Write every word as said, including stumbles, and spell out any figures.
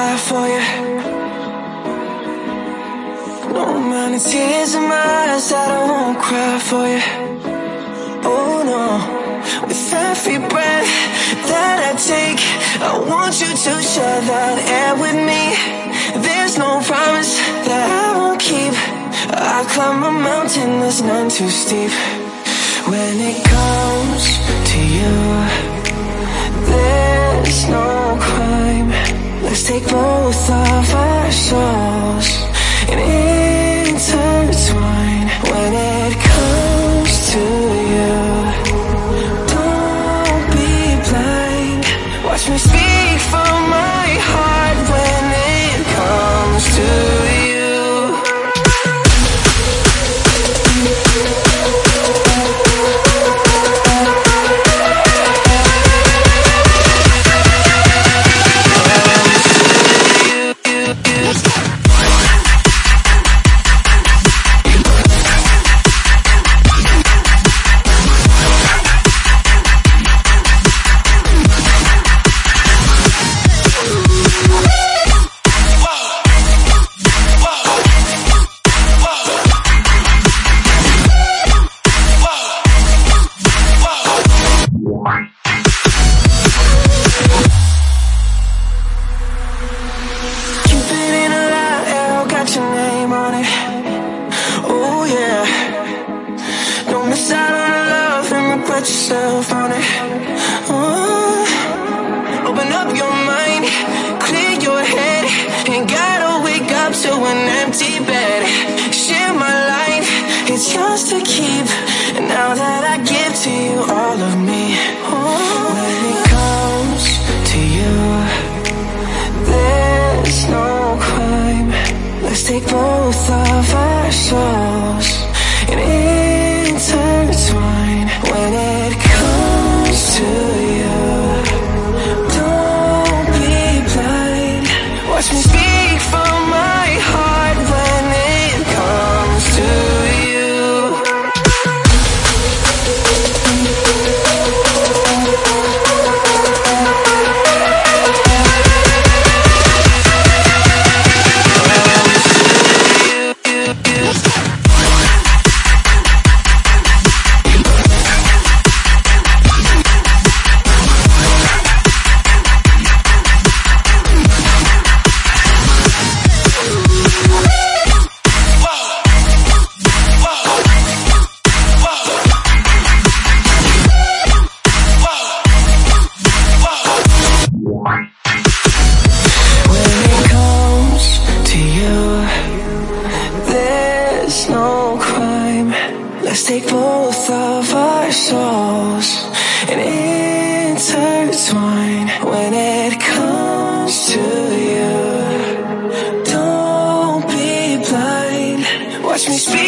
cry for you. No amount of tears in my eyes that I won't cry for you. Oh no, with every breath that I take, I want you to share that air with me. There's no promise that I won't keep. I climb a mountain that's none too steep. When it comes to you, there's no crime. Let's take both of our souls and intertwine. When it comes to you, don't be blind. Watch me speak from my heart when it comes to you. Yourself on it. Oh, open up your mind, clear your head, ain't gotta wake up to an empty bed. Share my life, it's yours to keep. And now that I give to you all of me, oh, when it comes to you, there's no crime. Let's take both of our souls and intertwine. When it comes to you, don't be blind. Watch me speak from my heart when it comes to you. Let's take both of our souls and intertwine. When it comes to you, don't be blind. Watch me speak